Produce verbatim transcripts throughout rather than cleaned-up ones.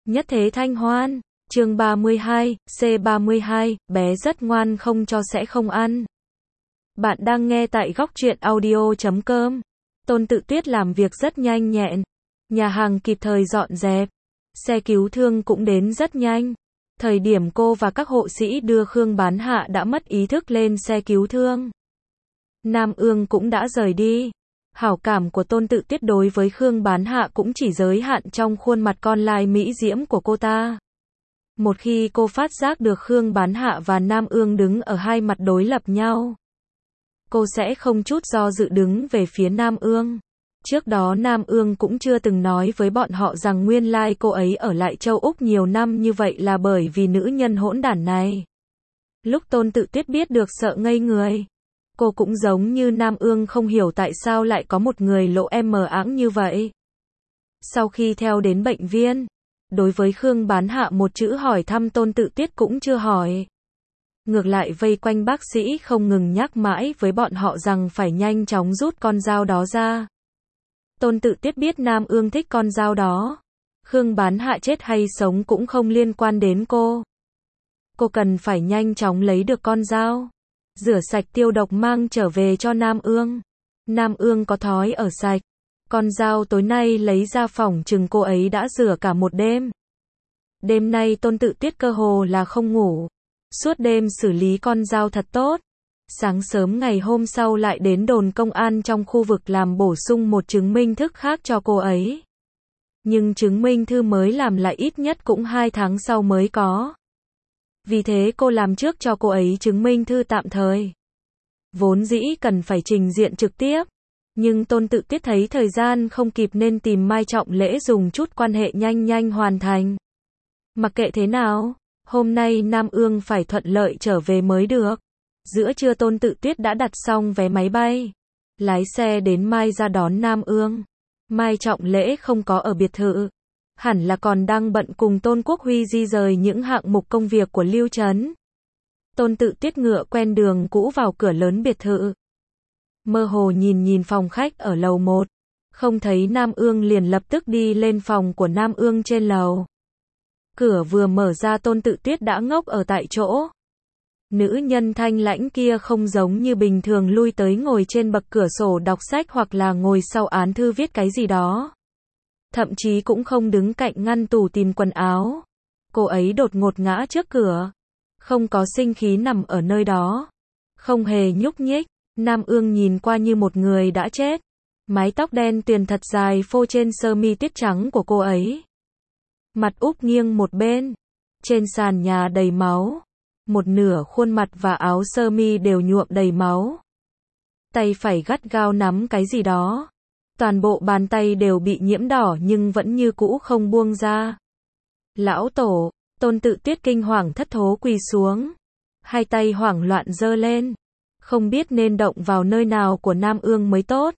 Nhất thế thanh hoan, chương ba mươi hai, C ba mươi hai, bé rất ngoan không cho sẽ không ăn. Bạn đang nghe tại góc truyện audio chấm com. Tôn Tự Tuyết làm việc rất nhanh nhẹn. Nhà hàng kịp thời dọn dẹp. Xe cứu thương cũng đến rất nhanh. Thời điểm cô và các hộ sĩ đưa Khương Bán Hạ đã mất ý thức lên xe cứu thương. Nam Ương cũng đã rời đi. Hảo cảm của Tôn Tự Tuyết đối với Khương Bán Hạ cũng chỉ giới hạn trong khuôn mặt con lai mỹ diễm của cô ta. Một khi cô phát giác được Khương Bán Hạ và Nam Ương đứng ở hai mặt đối lập nhau, cô sẽ không chút do dự đứng về phía Nam Ương. Trước đó Nam Ương cũng chưa từng nói với bọn họ rằng nguyên lai cô ấy ở lại châu Úc nhiều năm như vậy là bởi vì nữ nhân hỗn đản này. Lúc Tôn Tự Tuyết biết được sợ ngây người. Cô cũng giống như Nam Ương không hiểu tại sao lại có một người lộ em mờ áng như vậy. Sau khi theo đến bệnh viện, đối với Khương Bán Hạ một chữ hỏi thăm Tôn Tự Tuyết cũng chưa hỏi. Ngược lại vây quanh bác sĩ không ngừng nhắc mãi với bọn họ rằng phải nhanh chóng rút con dao đó ra. Tôn Tự Tuyết biết Nam Ương thích con dao đó. Khương Bán Hạ chết hay sống cũng không liên quan đến cô. Cô cần phải nhanh chóng lấy được con dao. Rửa sạch tiêu độc mang trở về cho Nam Ương. Nam Ương có thói ở sạch. Con dao tối nay lấy ra phòng chừng cô ấy đã rửa cả một đêm. Đêm nay Tôn Tự Tuyết cơ hồ là không ngủ. Suốt đêm xử lý con dao thật tốt. Sáng sớm ngày hôm sau lại đến đồn công an trong khu vực làm bổ sung một chứng minh thư khác cho cô ấy. Nhưng chứng minh thư mới làm lại ít nhất cũng hai tháng sau mới có. Vì thế cô làm trước cho cô ấy chứng minh thư tạm thời. Vốn dĩ cần phải trình diện trực tiếp. Nhưng Tôn Tự Tuyết thấy thời gian không kịp nên tìm Mai Trọng Lễ dùng chút quan hệ nhanh nhanh hoàn thành. Mặc kệ thế nào, hôm nay Nam Ương phải thuận lợi trở về mới được. Giữa trưa Tôn Tự Tuyết đã đặt xong vé máy bay. Lái xe đến Mai ra đón Nam Ương. Mai Trọng Lễ không có ở biệt thự. Hẳn là còn đang bận cùng Tôn Quốc Huy di rời những hạng mục công việc của Lưu Trấn. Tôn Tự Tuyết ngựa quen đường cũ vào cửa lớn biệt thự. Mơ hồ nhìn nhìn phòng khách ở lầu một. Không thấy Nam Ương liền lập tức đi lên phòng của Nam Ương trên lầu. Cửa vừa mở ra Tôn Tự Tuyết đã ngốc ở tại chỗ. Nữ nhân thanh lãnh kia không giống như bình thường lui tới ngồi trên bậc cửa sổ đọc sách hoặc là ngồi sau án thư viết cái gì đó. Thậm chí cũng không đứng cạnh ngăn tủ tìm quần áo. Cô ấy đột ngột ngã trước cửa. Không có sinh khí nằm ở nơi đó. Không hề nhúc nhích. Nam Ương nhìn qua như một người đã chết. Mái tóc đen tuyền thật dài phô trên sơ mi tuyết trắng của cô ấy. Mặt úp nghiêng một bên. Trên sàn nhà đầy máu. Một nửa khuôn mặt và áo sơ mi đều nhuộm đầy máu. Tay phải gắt gao nắm cái gì đó. Toàn bộ bàn tay đều bị nhiễm đỏ nhưng vẫn như cũ không buông ra. Lão tổ, Tôn Tự Tuyết kinh hoàng thất thố quỳ xuống. Hai tay hoảng loạn giơ lên. Không biết nên động vào nơi nào của Nam Ương mới tốt.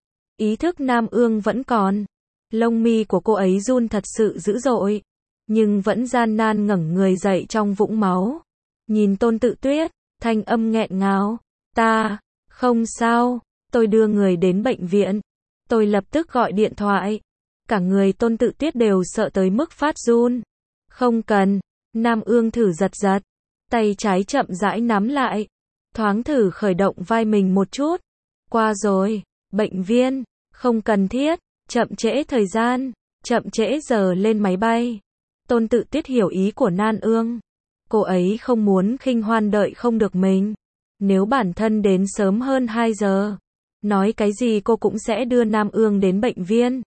Ý thức Nam Ương vẫn còn. Lông mi của cô ấy run thật sự dữ dội. Nhưng vẫn gian nan ngẩng người dậy trong vũng máu. Nhìn Tôn Tự Tuyết, thanh âm nghẹn ngào. Ta, không sao, tôi đưa người đến bệnh viện. Tôi lập tức gọi điện thoại. Cả người Tôn Tự Tuyết đều sợ tới mức phát run. Không cần, Nam Ương thử giật giật. Tay trái chậm rãi nắm lại. Thoáng thử khởi động vai mình một chút. Qua rồi, bệnh viện, không cần thiết, chậm trễ thời gian, chậm trễ giờ lên máy bay. Tôn Tự Tuyết hiểu ý của Nam Ương. Cô ấy không muốn Khinh Hoan đợi không được mình. Nếu bản thân đến sớm hơn hai giờ, nói cái gì cô cũng sẽ đưa Nam Ương đến bệnh viện.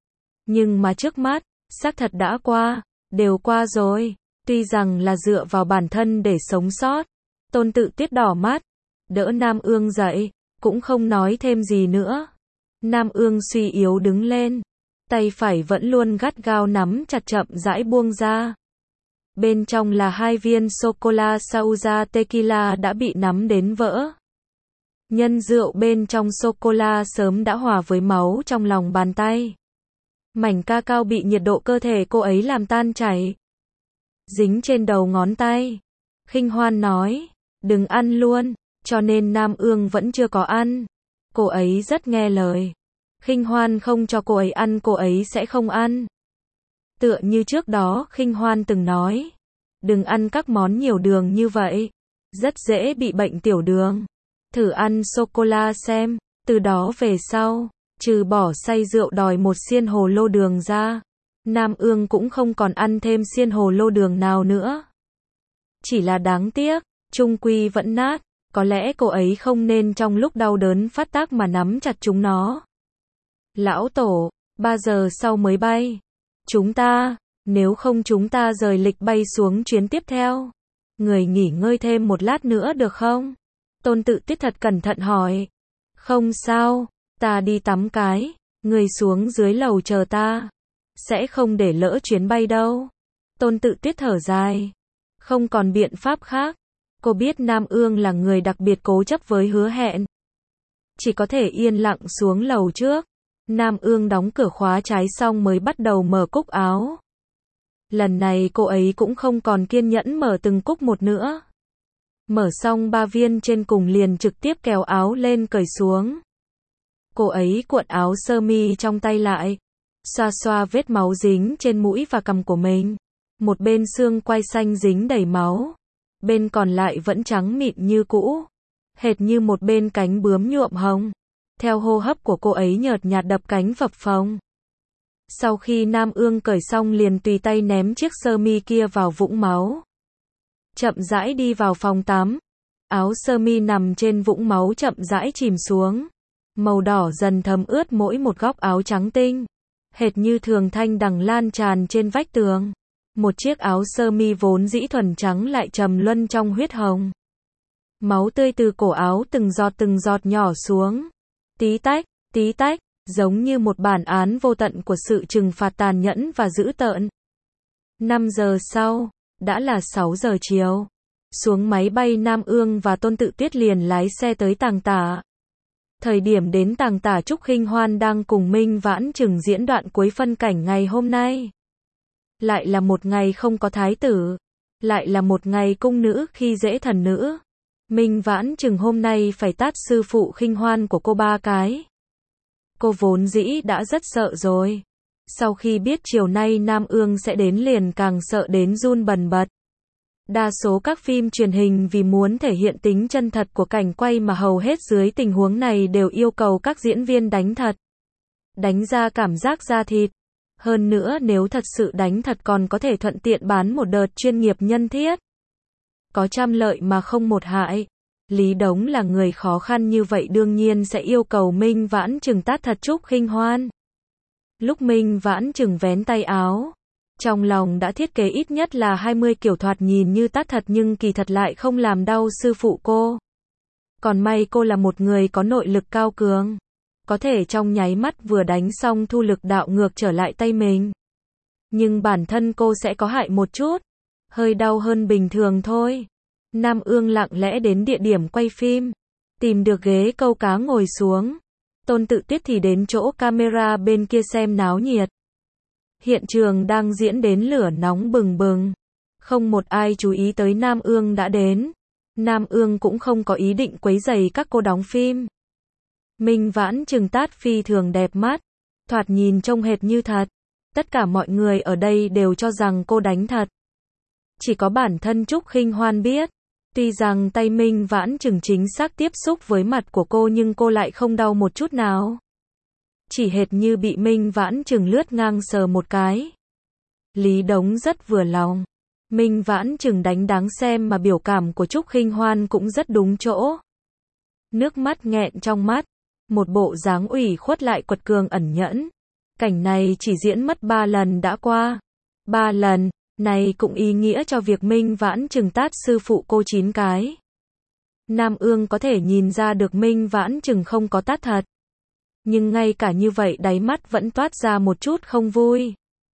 Nhưng mà trước mắt, xác thật đã qua, đều qua rồi. Tuy rằng là dựa vào bản thân để sống sót. Tôn Tự Tuyết đỏ mắt, đỡ Nam Ương dậy, cũng không nói thêm gì nữa. Nam Ương suy yếu đứng lên, tay phải vẫn luôn gắt gao nắm chặt chậm rãi buông ra. Bên trong là hai viên sô-cô-la Sauza Tequila đã bị nắm đến vỡ. Nhân rượu bên trong sô-cô-la sớm đã hòa với máu trong lòng bàn tay. Mảnh ca cao bị nhiệt độ cơ thể cô ấy làm tan chảy. Dính trên đầu ngón tay. Khinh Hoan nói, đừng ăn luôn, cho nên Nam Ương vẫn chưa có ăn. Cô ấy rất nghe lời. Khinh Hoan không cho cô ấy ăn cô ấy sẽ không ăn. Tựa như trước đó Khinh Hoan từng nói, đừng ăn các món nhiều đường như vậy, rất dễ bị bệnh tiểu đường. Thử ăn sô-cô-la xem, từ đó về sau, trừ bỏ say rượu đòi một xiên hồ lô đường ra, Nam Ương cũng không còn ăn thêm xiên hồ lô đường nào nữa. Chỉ là đáng tiếc, chung quy vẫn nát, có lẽ cô ấy không nên trong lúc đau đớn phát tác mà nắm chặt chúng nó. Lão Tổ, ba giờ sau mới bay. Chúng ta, nếu không chúng ta rời lịch bay xuống chuyến tiếp theo. Người nghỉ ngơi thêm một lát nữa được không? Tôn Tự Tiết thật cẩn thận hỏi. Không sao, ta đi tắm cái, người xuống dưới lầu chờ ta. Sẽ không để lỡ chuyến bay đâu. Tôn Tự Tiết thở dài. Không còn biện pháp khác. Cô biết Nam Ương là người đặc biệt cố chấp với hứa hẹn. Chỉ có thể yên lặng xuống lầu trước. Nam Ương đóng cửa khóa trái xong mới bắt đầu mở cúc áo. Lần này cô ấy cũng không còn kiên nhẫn mở từng cúc một nữa. Mở xong ba viên trên cùng liền trực tiếp kéo áo lên cởi xuống. Cô ấy cuộn áo sơ mi trong tay lại, xoa xoa vết máu dính trên mũi và cằm của mình. Một bên xương quai xanh dính đầy máu, bên còn lại vẫn trắng mịn như cũ, hệt như một bên cánh bướm nhuộm hồng. Theo hô hấp của cô ấy nhợt nhạt đập cánh phập phồng. Sau khi Nam Ương cởi xong liền tùy tay ném chiếc sơ mi kia vào vũng máu. Chậm rãi đi vào phòng tắm. Áo sơ mi nằm trên vũng máu chậm rãi chìm xuống. Màu đỏ dần thấm ướt mỗi một góc áo trắng tinh. Hệt như thường thanh đằng lan tràn trên vách tường. Một chiếc áo sơ mi vốn dĩ thuần trắng lại trầm luân trong huyết hồng. Máu tươi từ cổ áo từng giọt từng giọt nhỏ xuống. Tí tách, tí tách, giống như một bản án vô tận của sự trừng phạt tàn nhẫn và dữ tợn. năm giờ sau, đã là sáu giờ chiều. Xuống máy bay Nam Ương và Tôn Tự Tiết liền lái xe tới Tàng Tả. Thời điểm đến Tàng Tả, Trúc Khinh Hoan đang cùng Minh Vãn Trừng diễn đoạn cuối phân cảnh ngày hôm nay. Lại là một ngày không có thái tử. Lại là một ngày cung nữ khi dễ thần nữ. Minh Vãn Trừng hôm nay phải tát sư phụ Khinh Hoan của cô ba cái. Cô vốn dĩ đã rất sợ rồi. Sau khi biết chiều nay Nam Ương sẽ đến liền càng sợ đến run bần bật. Đa số các phim truyền hình vì muốn thể hiện tính chân thật của cảnh quay mà hầu hết dưới tình huống này đều yêu cầu các diễn viên đánh thật. Đánh ra cảm giác da thịt. Hơn nữa nếu thật sự đánh thật còn có thể thuận tiện bán một đợt chuyên nghiệp nhân thiết. Có trăm lợi mà không một hại. Lý Đống là người khó khăn như vậy đương nhiên sẽ yêu cầu Minh Vãn Trừng tát thật Trúc Khinh Hoan. Lúc Minh Vãn Trừng vén tay áo, trong lòng đã thiết kế ít nhất là hai mươi kiểu thoạt nhìn như tát thật nhưng kỳ thật lại không làm đau sư phụ cô. Còn may cô là một người có nội lực cao cường, có thể trong nháy mắt vừa đánh xong thu lực đạo ngược trở lại tay mình. Nhưng bản thân cô sẽ có hại một chút, hơi đau hơn bình thường thôi. Nam Ương lặng lẽ đến địa điểm quay phim, tìm được ghế câu cá ngồi xuống. Tôn Tự Tiết thì đến chỗ camera bên kia xem náo nhiệt. Hiện trường đang diễn đến lửa nóng bừng bừng. Không một ai chú ý tới Nam Ương đã đến. Nam Ương cũng không có ý định quấy rầy các cô đóng phim. Minh Vãn Trừng tát phi thường đẹp mắt, thoạt nhìn trông hệt như thật. Tất cả mọi người ở đây đều cho rằng cô đánh thật. Chỉ có bản thân Trúc Khinh Hoan biết. Tuy rằng tay Minh Vãn Trừng chính xác tiếp xúc với mặt của cô nhưng cô lại không đau một chút nào. Chỉ hệt như bị Minh Vãn Trừng lướt ngang sờ một cái. Lý Đống rất vừa lòng. Minh Vãn Trừng đánh đáng xem mà biểu cảm của Trúc Khinh Hoan cũng rất đúng chỗ. Nước mắt nghẹn trong mắt. Một bộ dáng ủy khuất lại quật cường ẩn nhẫn. Cảnh này chỉ diễn mất ba lần đã qua. Ba lần. Này cũng ý nghĩa cho việc Minh Vãn Trừng tát sư phụ cô chín cái. Nam Ương có thể nhìn ra được Minh Vãn Trừng không có tát thật. Nhưng ngay cả như vậy đáy mắt vẫn toát ra một chút không vui.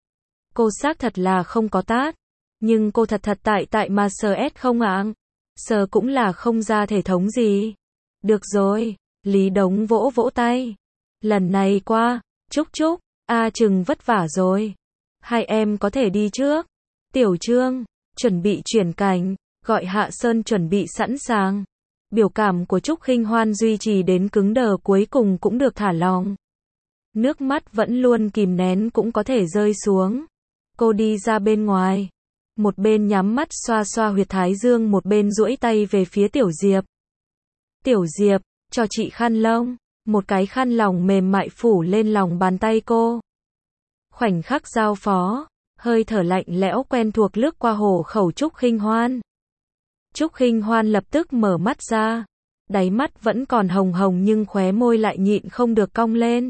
Cô xác thật là không có tát. Nhưng cô thật thật tại tại mà sờ ét không ạ? Sờ cũng là không ra thể thống gì. Được rồi, Lý Đống vỗ vỗ tay. Lần này qua, Trúc Trúc, A Trừng vất vả rồi. Hai em có thể đi trước. Tiểu Trương, chuẩn bị chuyển cảnh, gọi Hạ Sơn chuẩn bị sẵn sàng. Biểu cảm của Trúc Khinh Hoan duy trì đến cứng đờ cuối cùng cũng được thả lỏng. Nước mắt vẫn luôn kìm nén cũng có thể rơi xuống. Cô đi ra bên ngoài. Một bên nhắm mắt xoa xoa huyệt thái dương, một bên duỗi tay về phía Tiểu Diệp. Tiểu Diệp, cho chị khăn lông. Một cái khăn lỏng mềm mại phủ lên lòng bàn tay cô. Khoảnh khắc giao phó, hơi thở lạnh lẽo quen thuộc lướt qua hổ khẩu Trúc Khinh Hoan. Trúc Khinh Hoan lập tức mở mắt ra. Đáy mắt vẫn còn hồng hồng nhưng khóe môi lại nhịn không được cong lên.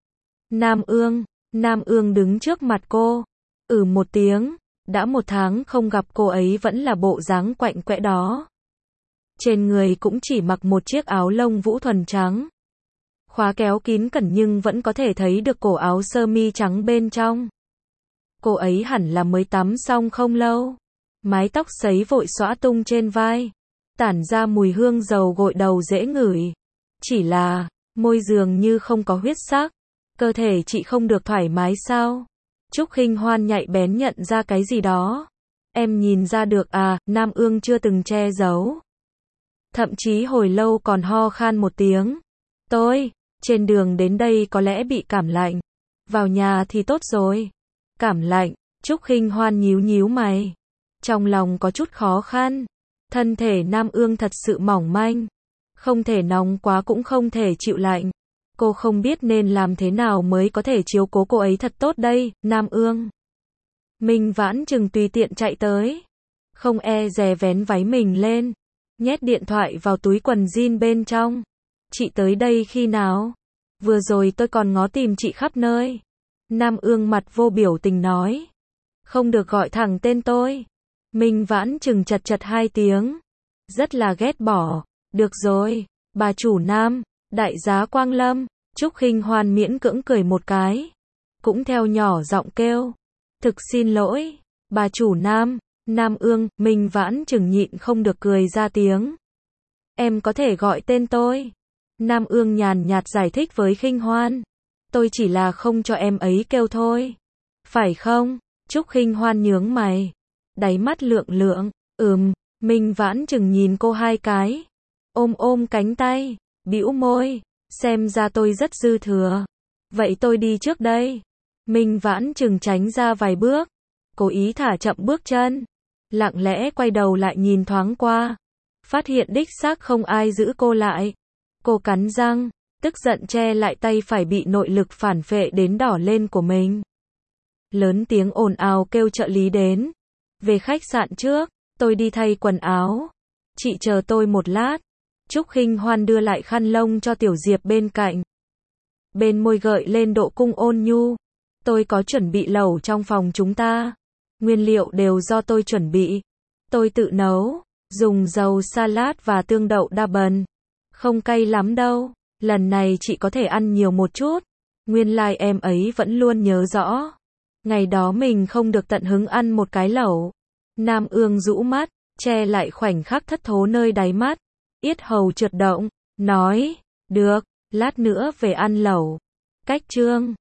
Nam Ương, Nam Ương đứng trước mặt cô. Ừ một tiếng, đã một tháng không gặp cô ấy vẫn là bộ dáng quạnh quẽ đó. Trên người cũng chỉ mặc một chiếc áo lông vũ thuần trắng. Khóa kéo kín cẩn nhưng vẫn có thể thấy được cổ áo sơ mi trắng bên trong. Cô ấy hẳn là mới tắm xong không lâu. Mái tóc sấy vội xõa tung trên vai. Tản ra mùi hương dầu gội đầu dễ ngửi. Chỉ là, môi dường như không có huyết sắc. Cơ thể chị không được thoải mái sao? Trúc Khinh Hoan nhạy bén nhận ra cái gì đó. Em nhìn ra được à, Nam Ương chưa từng che giấu. Thậm chí hồi lâu còn ho khan một tiếng. Tôi, trên đường đến đây có lẽ bị cảm lạnh. Vào nhà thì tốt rồi. Cảm lạnh, Trúc Khinh Hoan nhíu nhíu mày. Trong lòng có chút khó khăn. Thân thể Nam Ương thật sự mỏng manh. Không thể nóng quá cũng không thể chịu lạnh. Cô không biết nên làm thế nào mới có thể chiếu cố cô ấy thật tốt đây, Nam Ương. Minh Vãn Trừng tùy tiện chạy tới. Không e dè vén váy mình lên. Nhét điện thoại vào túi quần jean bên trong. Chị tới đây khi nào? Vừa rồi tôi còn ngó tìm chị khắp nơi. Nam Ương mặt vô biểu tình nói. Không được gọi thẳng tên tôi. Minh Vãn Trừng chật chật hai tiếng. Rất là ghét bỏ. Được rồi, bà chủ Nam, đại giá Quang Lâm. Trúc Khinh Hoan miễn cưỡng cười một cái. Cũng theo nhỏ giọng kêu. Thực xin lỗi, bà chủ Nam. Nam Ương, Minh Vãn Trừng nhịn không được cười ra tiếng. Em có thể gọi tên tôi. Nam Ương nhàn nhạt giải thích với Khinh Hoan. Tôi chỉ là không cho em ấy kêu thôi. Phải không? Trúc Khinh Hoan nhướng mày. Đáy mắt lượng lượng. Ừm, Minh Vãn Trừng nhìn cô hai cái. Ôm ôm cánh tay. Bĩu môi. Xem ra tôi rất dư thừa. Vậy tôi đi trước đây. Minh Vãn Trừng tránh ra vài bước. Cố ý thả chậm bước chân. Lặng lẽ quay đầu lại nhìn thoáng qua. Phát hiện đích xác không ai giữ cô lại. Cô cắn răng, tức giận che lại tay phải bị nội lực phản phệ đến đỏ lên của mình. Lớn tiếng ồn ào kêu trợ lý đến. Về khách sạn trước, tôi đi thay quần áo. Chị chờ tôi một lát. Trúc Khinh Hoan đưa lại khăn lông cho Tiểu Diệp bên cạnh. Bên môi gợi lên độ cung ôn nhu. Tôi có chuẩn bị lẩu trong phòng chúng ta. Nguyên liệu đều do tôi chuẩn bị. Tôi tự nấu, dùng dầu salad và tương đậu đa bần. Không cay lắm đâu, lần này chị có thể ăn nhiều một chút. Nguyên lai like em ấy vẫn luôn nhớ rõ. Ngày đó mình không được tận hứng ăn một cái lẩu. Nam Ương rũ mắt, che lại khoảnh khắc thất thố nơi đáy mắt. Yết hầu trượt động, nói, được, lát nữa về ăn lẩu. Cách chương